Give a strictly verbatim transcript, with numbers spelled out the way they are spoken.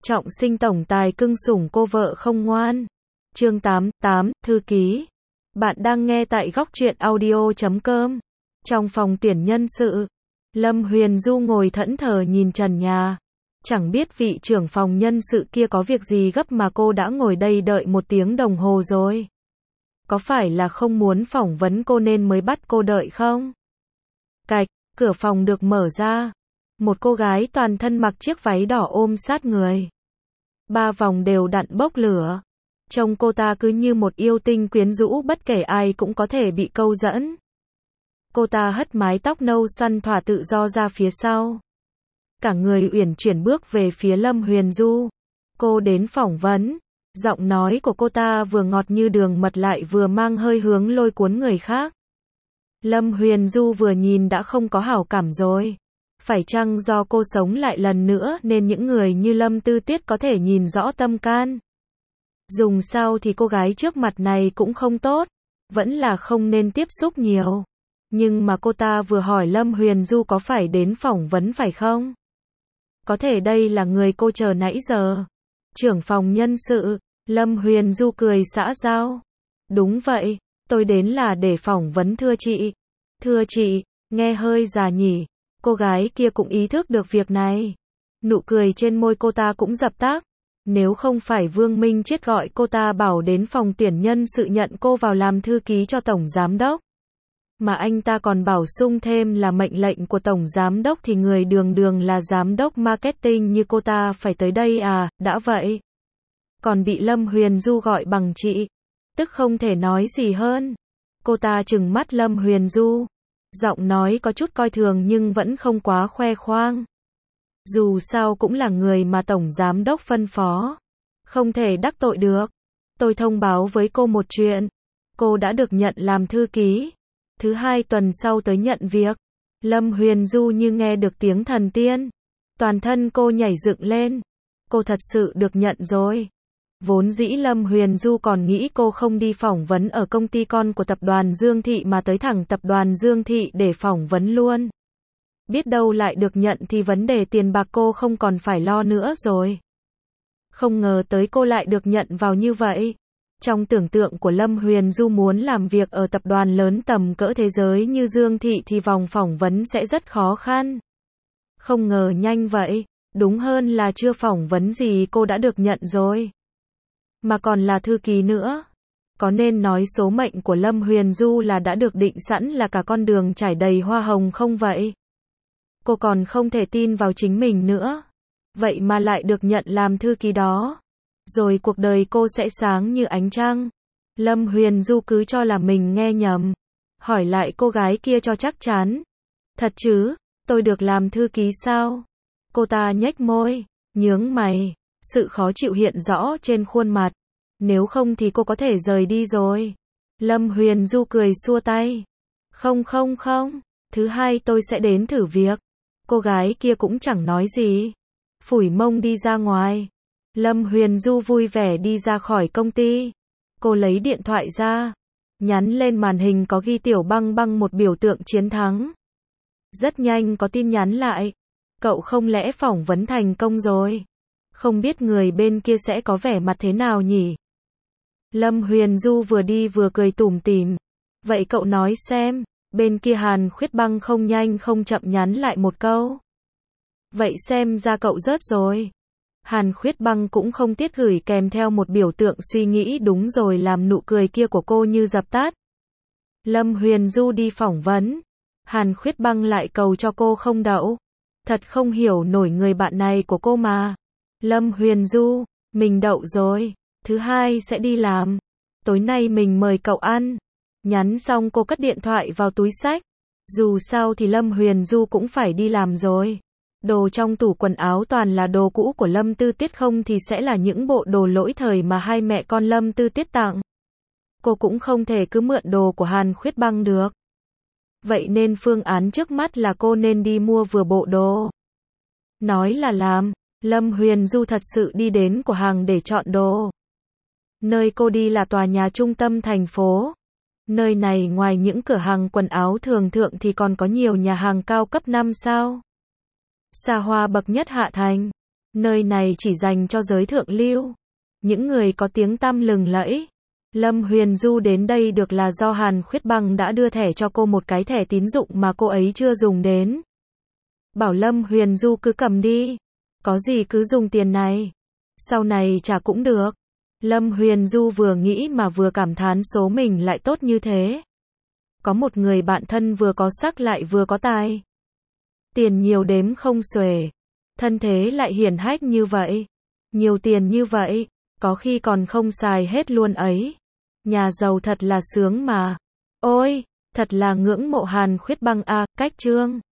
Trọng sinh tổng tài cưng sủng cô vợ không ngoan. Chương tám, tám, thư ký. Bạn đang nghe tại góc truyện audio chấm com. Trong phòng tuyển nhân sự, Lâm Huyền Du ngồi thẫn thờ nhìn trần nhà. Chẳng biết vị trưởng phòng nhân sự kia có việc gì gấp mà cô đã ngồi đây đợi một tiếng đồng hồ rồi. Có phải là không muốn phỏng vấn cô nên mới bắt cô đợi không? Cạch, cửa phòng được mở ra. Một cô gái toàn thân mặc chiếc váy đỏ ôm sát người. Ba vòng đều đặn bốc lửa. Trông cô ta cứ như một yêu tinh quyến rũ, bất kể ai cũng có thể bị câu dẫn. Cô ta hất mái tóc nâu xoăn thỏa tự do ra phía sau. Cả người uyển chuyển bước về phía Lâm Huyền Du. Cô đến phỏng vấn. Giọng nói của cô ta vừa ngọt như đường mật lại vừa mang hơi hướng lôi cuốn người khác. Lâm Huyền Du vừa nhìn đã không có hảo cảm rồi. Phải chăng do cô sống lại lần nữa nên những người như Lâm Tư Tuyết có thể nhìn rõ tâm can? Dùng sao thì cô gái trước mặt này cũng không tốt. Vẫn là không nên tiếp xúc nhiều. Nhưng mà cô ta vừa hỏi Lâm Huyền Du có phải đến phỏng vấn phải không? Có thể đây là người cô chờ nãy giờ. Trưởng phòng nhân sự, Lâm Huyền Du cười xã giao. Đúng vậy, tôi đến là để phỏng vấn thưa chị. Thưa chị, nghe hơi già nhỉ. Cô gái kia cũng ý thức được việc này. Nụ cười trên môi cô ta cũng dập tắt. Nếu không phải Vương Minh Chiết gọi cô ta bảo đến phòng tuyển nhân sự nhận cô vào làm thư ký cho Tổng Giám Đốc. Mà anh ta còn bảo sung thêm là mệnh lệnh của Tổng Giám Đốc thì người đường đường là Giám Đốc Marketing như cô ta phải tới đây à, đã vậy. Còn bị Lâm Huyền Du gọi bằng chị. Tức không thể nói gì hơn. Cô ta trừng mắt Lâm Huyền Du. Giọng nói có chút coi thường nhưng vẫn không quá khoe khoang. Dù sao cũng là người mà Tổng Giám Đốc phân phó. Không thể đắc tội được. Tôi thông báo với cô một chuyện. Cô đã được nhận làm thư ký. Thứ hai tuần sau tới nhận việc. Lâm Huyền Du như nghe được tiếng thần tiên. Toàn thân cô nhảy dựng lên. Cô thật sự được nhận rồi. Vốn dĩ Lâm Huyền Du còn nghĩ cô không đi phỏng vấn ở công ty con của tập đoàn Dương Thị mà tới thẳng tập đoàn Dương Thị để phỏng vấn luôn. Biết đâu lại được nhận thì vấn đề tiền bạc cô không còn phải lo nữa rồi. Không ngờ tới cô lại được nhận vào như vậy. Trong tưởng tượng của Lâm Huyền Du muốn làm việc ở tập đoàn lớn tầm cỡ thế giới như Dương Thị thì vòng phỏng vấn sẽ rất khó khăn. Không ngờ nhanh vậy, đúng hơn là chưa phỏng vấn gì cô đã được nhận rồi. Mà còn là thư ký nữa. Có nên nói số mệnh của Lâm Huyền Du là đã được định sẵn là cả con đường trải đầy hoa hồng không vậy? Cô còn không thể tin vào chính mình nữa. Vậy mà lại được nhận làm thư ký đó. Rồi cuộc đời cô sẽ sáng như ánh trăng. Lâm Huyền Du cứ cho là mình nghe nhầm. Hỏi lại cô gái kia cho chắc chắn. Thật chứ, tôi được làm thư ký sao? Cô ta nhếch môi, nhướng mày. Sự khó chịu hiện rõ trên khuôn mặt. Nếu không thì cô có thể rời đi rồi. Lâm Huyền Du cười xua tay. Không không không, thứ hai tôi sẽ đến thử việc. Cô gái kia cũng chẳng nói gì. Phủi mông đi ra ngoài. Lâm Huyền Du vui vẻ đi ra khỏi công ty. Cô lấy điện thoại ra. Nhắn lên màn hình có ghi Tiểu Băng Băng một biểu tượng chiến thắng. Rất nhanh có tin nhắn lại. Cậu không lẽ phỏng vấn thành công rồi? Không biết người bên kia sẽ có vẻ mặt thế nào nhỉ? Lâm Huyền Du vừa đi vừa cười tủm tỉm. Vậy cậu nói xem. Bên kia Hàn Khuyết Băng không nhanh không chậm nhắn lại một câu. Vậy xem ra cậu rớt rồi. Hàn Khuyết Băng cũng không tiếc gửi kèm theo một biểu tượng suy nghĩ đúng rồi làm nụ cười kia của cô như dập tắt. Lâm Huyền Du đi phỏng vấn. Hàn Khuyết Băng lại cầu cho cô không đậu. Thật không hiểu nổi người bạn này của cô mà. Lâm Huyền Du, mình đậu rồi. Thứ hai sẽ đi làm. Tối nay mình mời cậu ăn. Nhắn xong cô cất điện thoại vào túi xách. Dù sao thì Lâm Huyền Du cũng phải đi làm rồi. Đồ trong tủ quần áo toàn là đồ cũ của Lâm Tư Tuyết không thì sẽ là những bộ đồ lỗi thời mà hai mẹ con Lâm Tư Tuyết tặng. Cô cũng không thể cứ mượn đồ của Hàn Khuyết Băng được. Vậy nên phương án trước mắt là cô nên đi mua vừa bộ đồ. Nói là làm, Lâm Huyền Du thật sự đi đến cửa hàng để chọn đồ. Nơi cô đi là tòa nhà trung tâm thành phố. Nơi này ngoài những cửa hàng quần áo thường thượng thì còn có nhiều nhà hàng cao cấp năm sao. Xa hoa bậc nhất hạ thành. Nơi này chỉ dành cho giới thượng lưu, những người có tiếng tăm lừng lẫy. Lâm Huyền Du đến đây được là do Hàn Khuyết Băng đã đưa thẻ cho cô một cái thẻ tín dụng mà cô ấy chưa dùng đến. Bảo Lâm Huyền Du cứ cầm đi, có gì cứ dùng tiền này, sau này trả cũng được. Lâm Huyền Du vừa nghĩ mà vừa cảm thán số mình lại tốt như thế. Có một người bạn thân vừa có sắc lại vừa có tài. Tiền nhiều đếm không xuể, thân thế lại hiển hách như vậy. Nhiều tiền như vậy, có khi còn không xài hết luôn ấy. Nhà giàu thật là sướng mà. Ôi, thật là ngưỡng mộ Hàn Khuyết Băng a, cách chương.